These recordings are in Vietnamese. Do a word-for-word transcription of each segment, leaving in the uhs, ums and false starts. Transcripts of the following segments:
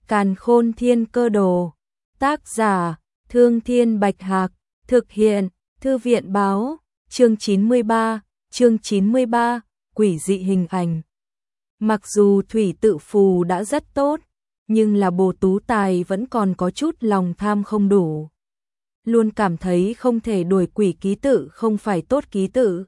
Càn Khôn Thiên Cơ Đồ. Tác giả: Thương Thiên Bạch Hạc. Thực hiện: Thư viện Báo. Chương chín mươi ba. Chương chín mươi ba. Quỷ dị hình ảnh. Mặc dù thủy tự phù đã rất tốt, nhưng là Bồ Tú Tài vẫn còn có chút lòng tham không đủ. Luôn cảm thấy không thể đuổi quỷ ký tự không phải tốt ký tự.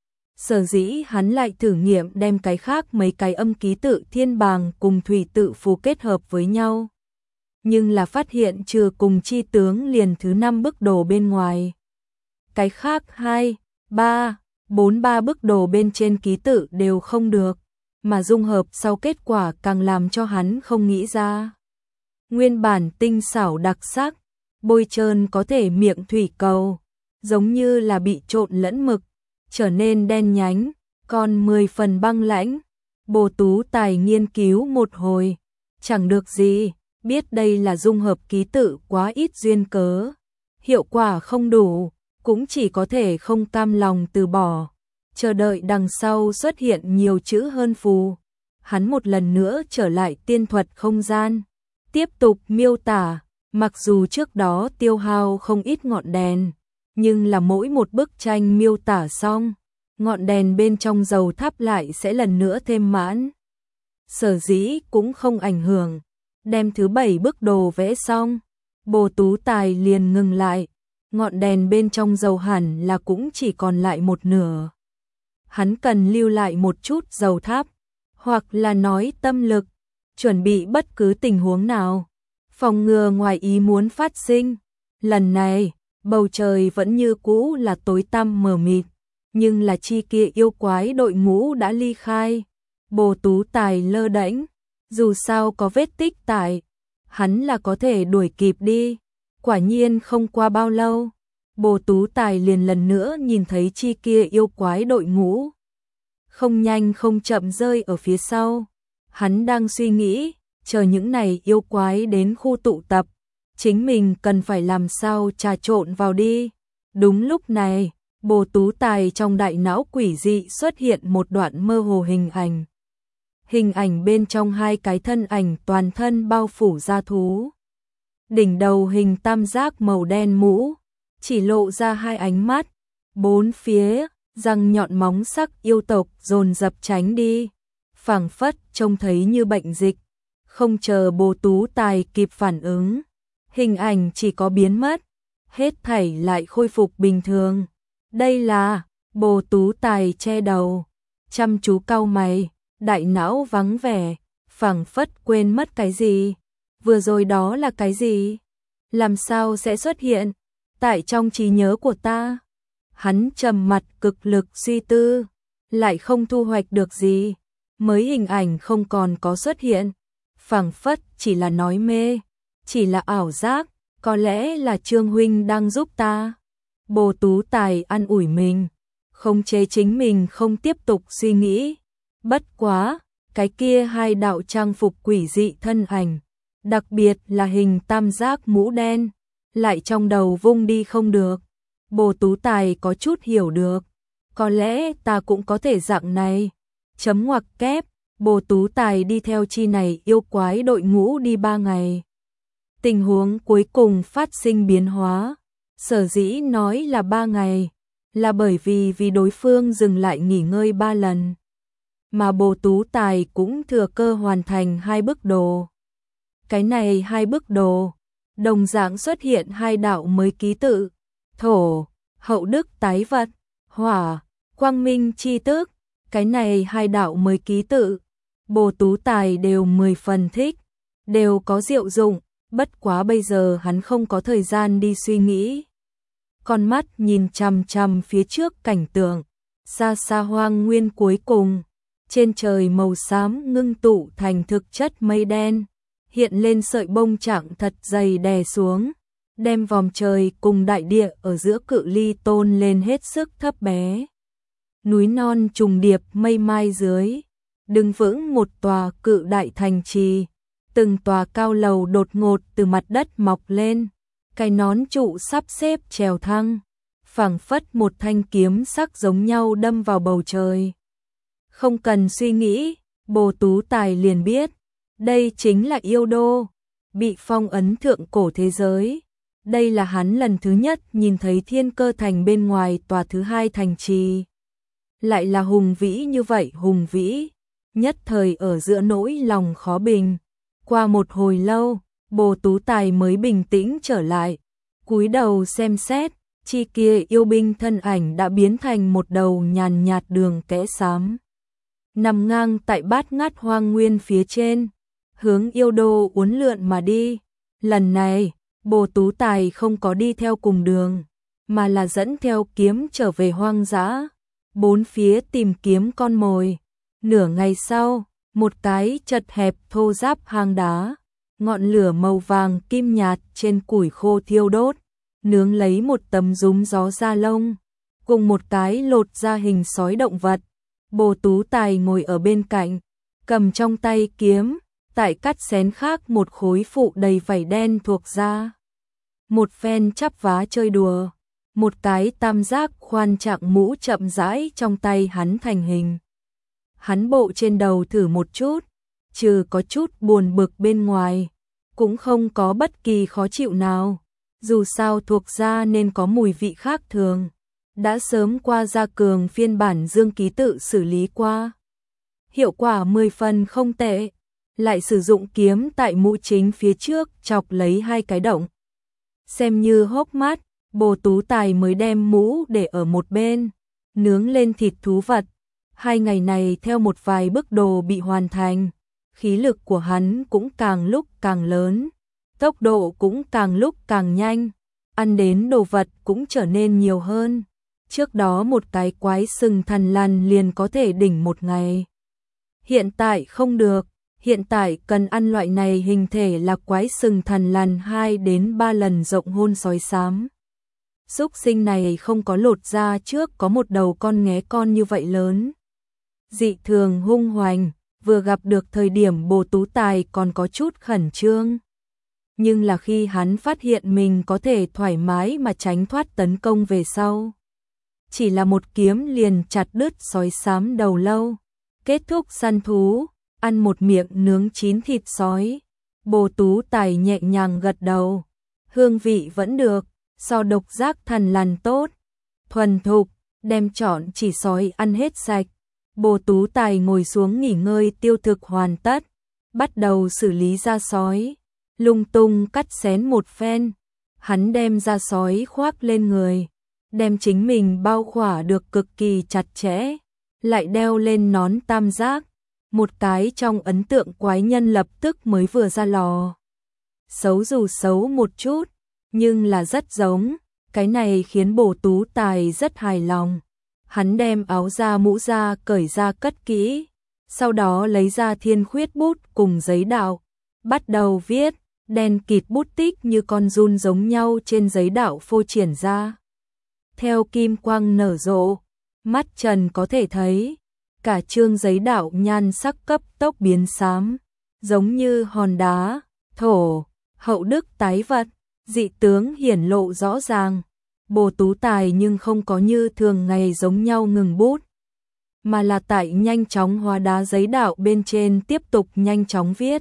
Sở dĩ hắn lại thử nghiệm đem cái khác mấy cái âm ký tự thiên bàng cùng thủy tự phù kết hợp với nhau. Nhưng là phát hiện trừ cùng chi tướng liền thứ năm bức đồ bên ngoài. Cái khác hai, ba, bốn ba bức đồ bên trên ký tự đều không được, mà dung hợp sau kết quả càng làm cho hắn không nghĩ ra. Nguyên bản tinh xảo đặc sắc, bôi trơn có thể miệng thủy cầu, giống như là bị trộn lẫn mực, trở nên đen nhánh, còn mười phần băng lãnh. Bồ Tú Tài nghiên cứu một hồi, chẳng được gì, biết đây là dung hợp ký tự quá ít duyên cớ, hiệu quả không đủ, cũng chỉ có thể không cam lòng từ bỏ, chờ đợi đằng sau xuất hiện nhiều chữ hơn phù. Hắn một lần nữa trở lại tiên thuật không gian, tiếp tục miêu tả, mặc dù trước đó tiêu hao không ít ngọn đèn, nhưng là mỗi một bức tranh miêu tả xong, ngọn đèn bên trong dầu thắp lại sẽ lần nữa thêm mãn. Sở dĩ cũng không ảnh hưởng, đem thứ bảy bức đồ vẽ xong, Bồ Tú Tài liền ngừng lại, ngọn đèn bên trong dầu hẳn là cũng chỉ còn lại một nửa. Hắn cần lưu lại một chút dầu thắp, hoặc là nói tâm lực, chuẩn bị bất cứ tình huống nào, phòng ngừa ngoài ý muốn phát sinh. Lần này, bầu trời vẫn như cũ là tối tăm mờ mịt, nhưng là chi kia yêu quái đội ngũ đã ly khai. Bồ Tú Tài lơ đễnh, dù sao có vết tích tại, hắn là có thể đuổi kịp đi. Quả nhiên không qua bao lâu, Bồ Tú Tài liền lần nữa nhìn thấy chi kia yêu quái đội ngũ. Không nhanh không chậm rơi ở phía sau. Hắn đang suy nghĩ, chờ những này yêu quái đến khu tụ tập, chính mình cần phải làm sao trà trộn vào đi. Đúng lúc này, Bồ Tú Tài trong đại não quỷ dị xuất hiện một đoạn mơ hồ hình ảnh. Hình ảnh bên trong hai cái thân ảnh toàn thân bao phủ da thú. Đỉnh đầu hình tam giác màu đen mũ, chỉ lộ ra hai ánh mắt, bốn phía, răng nhọn móng sắc yêu tộc dồn dập tránh đi, phảng phất trông thấy như bệnh dịch. Không chờ Bồ Tú Tài kịp phản ứng, hình ảnh chỉ có biến mất, hết thảy lại khôi phục bình thường. Đây là, Bồ Tú Tài che đầu, chăm chú cau mày, đại não vắng vẻ, phảng phất quên mất cái gì. Vừa rồi đó là cái gì? Làm sao sẽ xuất hiện tại trong trí nhớ của ta? Hắn trầm mặt cực lực suy tư, lại không thu hoạch được gì. Mới hình ảnh không còn có xuất hiện, phảng phất chỉ là nói mê, chỉ là ảo giác, có lẽ là Trương huynh đang giúp ta. Bồ Tú Tài an ủi mình, không chế chính mình không tiếp tục suy nghĩ. Bất quá, cái kia hai đạo trang phục quỷ dị thân ảnh, đặc biệt là hình tam giác mũ đen, lại trong đầu vung đi không được. Bồ Tú Tài có chút hiểu được, có lẽ ta cũng có thể dạng này. Chấm ngoặc kép, Bồ Tú Tài đi theo chi này yêu quái đội ngũ đi ba ngày. Tình huống cuối cùng phát sinh biến hóa, sở dĩ nói là ba ngày, là bởi vì vì đối phương dừng lại nghỉ ngơi ba lần. Mà Bồ Tú Tài cũng thừa cơ hoàn thành hai bức đồ. Cái này hai bức đồ, đồng dạng xuất hiện hai đạo mới ký tự, thổ, hậu đức tái vật, hỏa, quang minh chi tước. Cái này hai đạo mới ký tự, Bồ Tú Tài đều mười phần thích, đều có diệu dụng, bất quá bây giờ hắn không có thời gian đi suy nghĩ. Con mắt nhìn chằm chằm phía trước cảnh tượng, xa xa hoang nguyên cuối cùng, trên trời màu xám ngưng tụ thành thực chất mây đen, hiện lên sợi bông trạng thật dày đè xuống, đem vòm trời cùng đại địa ở giữa cự ly tôn lên hết sức thấp bé. Núi non trùng điệp mây mai dưới, đứng vững một tòa cự đại thành trì, từng tòa cao lầu đột ngột từ mặt đất mọc lên, cái nón trụ sắp xếp trèo thăng, phảng phất một thanh kiếm sắc giống nhau đâm vào bầu trời. Không cần suy nghĩ, Bồ Tú Tài liền biết, đây chính là yêu đô, bị phong ấn thượng cổ thế giới. Đây là hắn lần thứ nhất nhìn thấy Thiên Cơ Thành bên ngoài tòa thứ hai thành trì. Lại là hùng vĩ như vậy, hùng vĩ, nhất thời ở giữa nỗi lòng khó bình. Qua một hồi lâu, Bồ Tú Tài mới bình tĩnh trở lại, cúi đầu xem xét, chi kia yêu binh thân ảnh đã biến thành một đầu nhàn nhạt đường kẽ xám. Nằm ngang tại bát ngát hoang nguyên phía trên, hướng yêu đô uốn lượn mà đi. Lần này, Bồ Tú Tài không có đi theo cùng đường, mà là dẫn theo kiếm trở về hoang dã, bốn phía tìm kiếm con mồi. Nửa ngày sau, một cái chật hẹp thô ráp hang đá, ngọn lửa màu vàng kim nhạt trên củi khô thiêu đốt, nướng lấy một tấm rúm gió da lông, cùng một cái lột ra hình sói động vật. Bồ Tú Tài ngồi ở bên cạnh, cầm trong tay kiếm, tại cắt xén khác một khối phụ đầy vảy đen thuộc da. Một phen chắp vá chơi đùa, một cái tam giác khoan trạng mũ chậm rãi trong tay hắn thành hình. Hắn bộ trên đầu thử một chút, trừ có chút buồn bực bên ngoài, cũng không có bất kỳ khó chịu nào. Dù sao thuộc da nên có mùi vị khác thường, đã sớm qua gia cường phiên bản Dương Ký tự xử lý qua. Hiệu quả mười phần không tệ, lại sử dụng kiếm tại mũ chính phía trước chọc lấy hai cái động. Xem như hốc mắt, Bồ Tú Tài mới đem mũ để ở một bên, nướng lên thịt thú vật. Hai ngày này theo một vài bức đồ bị hoàn thành, khí lực của hắn cũng càng lúc càng lớn, tốc độ cũng càng lúc càng nhanh, ăn đến đồ vật cũng trở nên nhiều hơn. Trước đó một cái quái sừng thần lằn liền có thể đỉnh một ngày. Hiện tại không được, hiện tại cần ăn loại này hình thể là quái sừng thần lằn hai đến ba lần rộng hôn sói xám. Súc sinh này không có lột da trước có một đầu con nghé con như vậy lớn. Dị thường hung hoành, vừa gặp được thời điểm Bồ Tú Tài còn có chút khẩn trương. Nhưng là khi hắn phát hiện mình có thể thoải mái mà tránh thoát tấn công về sau. Chỉ là một kiếm liền chặt đứt sói xám đầu lâu. Kết thúc săn thú, ăn một miệng nướng chín thịt sói. Bồ Tú Tài nhẹ nhàng gật đầu. Hương vị vẫn được, so độc giác thần lằn tốt. Thuần thục, đem trọn chỉ sói ăn hết sạch. Bồ Tú Tài ngồi xuống nghỉ ngơi tiêu thực hoàn tất. Bắt đầu xử lý da sói. Lung tung cắt xén một phen. Hắn đem da sói khoác lên người. Đem chính mình bao khỏa được cực kỳ chặt chẽ. Lại đeo lên nón tam giác. Một cái trong ấn tượng quái nhân lập tức mới vừa ra lò. Xấu dù xấu một chút, nhưng là rất giống. Cái này khiến Bồ Tú Tài rất hài lòng. Hắn đem áo da mũ da cởi ra cất kỹ. Sau đó lấy ra thiên khuyết bút cùng giấy đạo. Bắt đầu viết, đen kịt bút tích như con giun giống nhau trên giấy đạo phô triển ra. Theo kim quang nở rộ, mắt trần có thể thấy, cả chương giấy đạo nhan sắc cấp tốc biến xám, giống như hòn đá, thổ, hậu đức tái vật, dị tướng hiển lộ rõ ràng. Bồ Tú Tài nhưng không có như thường ngày giống nhau ngừng bút, mà là tại nhanh chóng hóa đá giấy đạo bên trên tiếp tục nhanh chóng viết.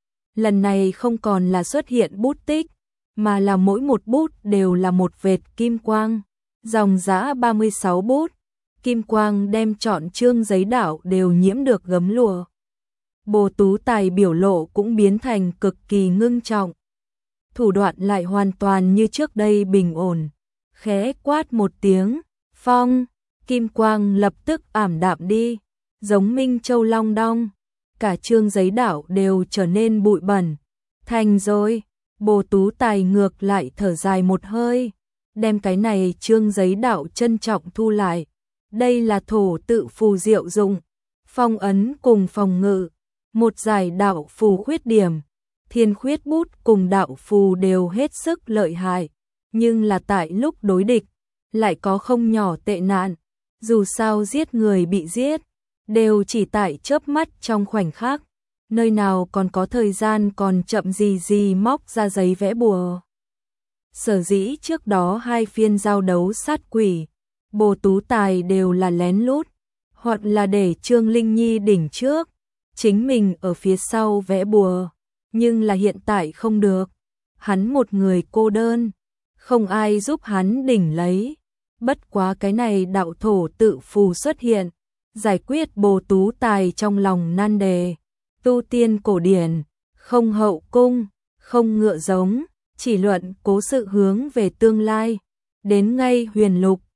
Lần này không còn là xuất hiện bút tích, mà là mỗi một bút đều là một vệt kim quang, dòng dã ba mươi sáu bút, kim quang đem trọn chương giấy đạo đều nhiễm được gấm lụa. Bồ Tú Tài biểu lộ cũng biến thành cực kỳ ngưng trọng. Thủ đoạn lại hoàn toàn như trước đây bình ổn. Khẽ quát một tiếng, phong, kim quang lập tức ảm đạm đi, giống Minh Châu long đong. Cả chương giấy đạo đều trở nên bụi bẩn. Thành rồi, Bồ Tú Tài ngược lại thở dài một hơi, đem cái này chương giấy đạo trân trọng thu lại. Đây là thổ tự phù diệu dụng, phong ấn cùng phòng ngự, một giải đạo phù khuyết điểm, thiên khuyết bút cùng đạo phù đều hết sức lợi hại, nhưng là tại lúc đối địch, lại có không nhỏ tệ nạn, dù sao giết người bị giết, đều chỉ tại chớp mắt trong khoảnh khắc, nơi nào còn có thời gian còn chậm gì gì móc ra giấy vẽ bùa. Sở dĩ trước đó hai phiên giao đấu sát quỷ, Bồ Tú Tài đều là lén lút, hoặc là để Trương Linh Nhi đỉnh trước, chính mình ở phía sau vẽ bùa. Nhưng là hiện tại không được, hắn một người cô đơn, không ai giúp hắn đỉnh lấy. Bất quá cái này đạo thổ tự phù xuất hiện, giải quyết Bồ Tú Tài trong lòng nan đề. Tu tiên cổ điển, không hậu cung, không ngựa giống, chỉ luận cố sự hướng về tương lai. Đến ngay huyền lục,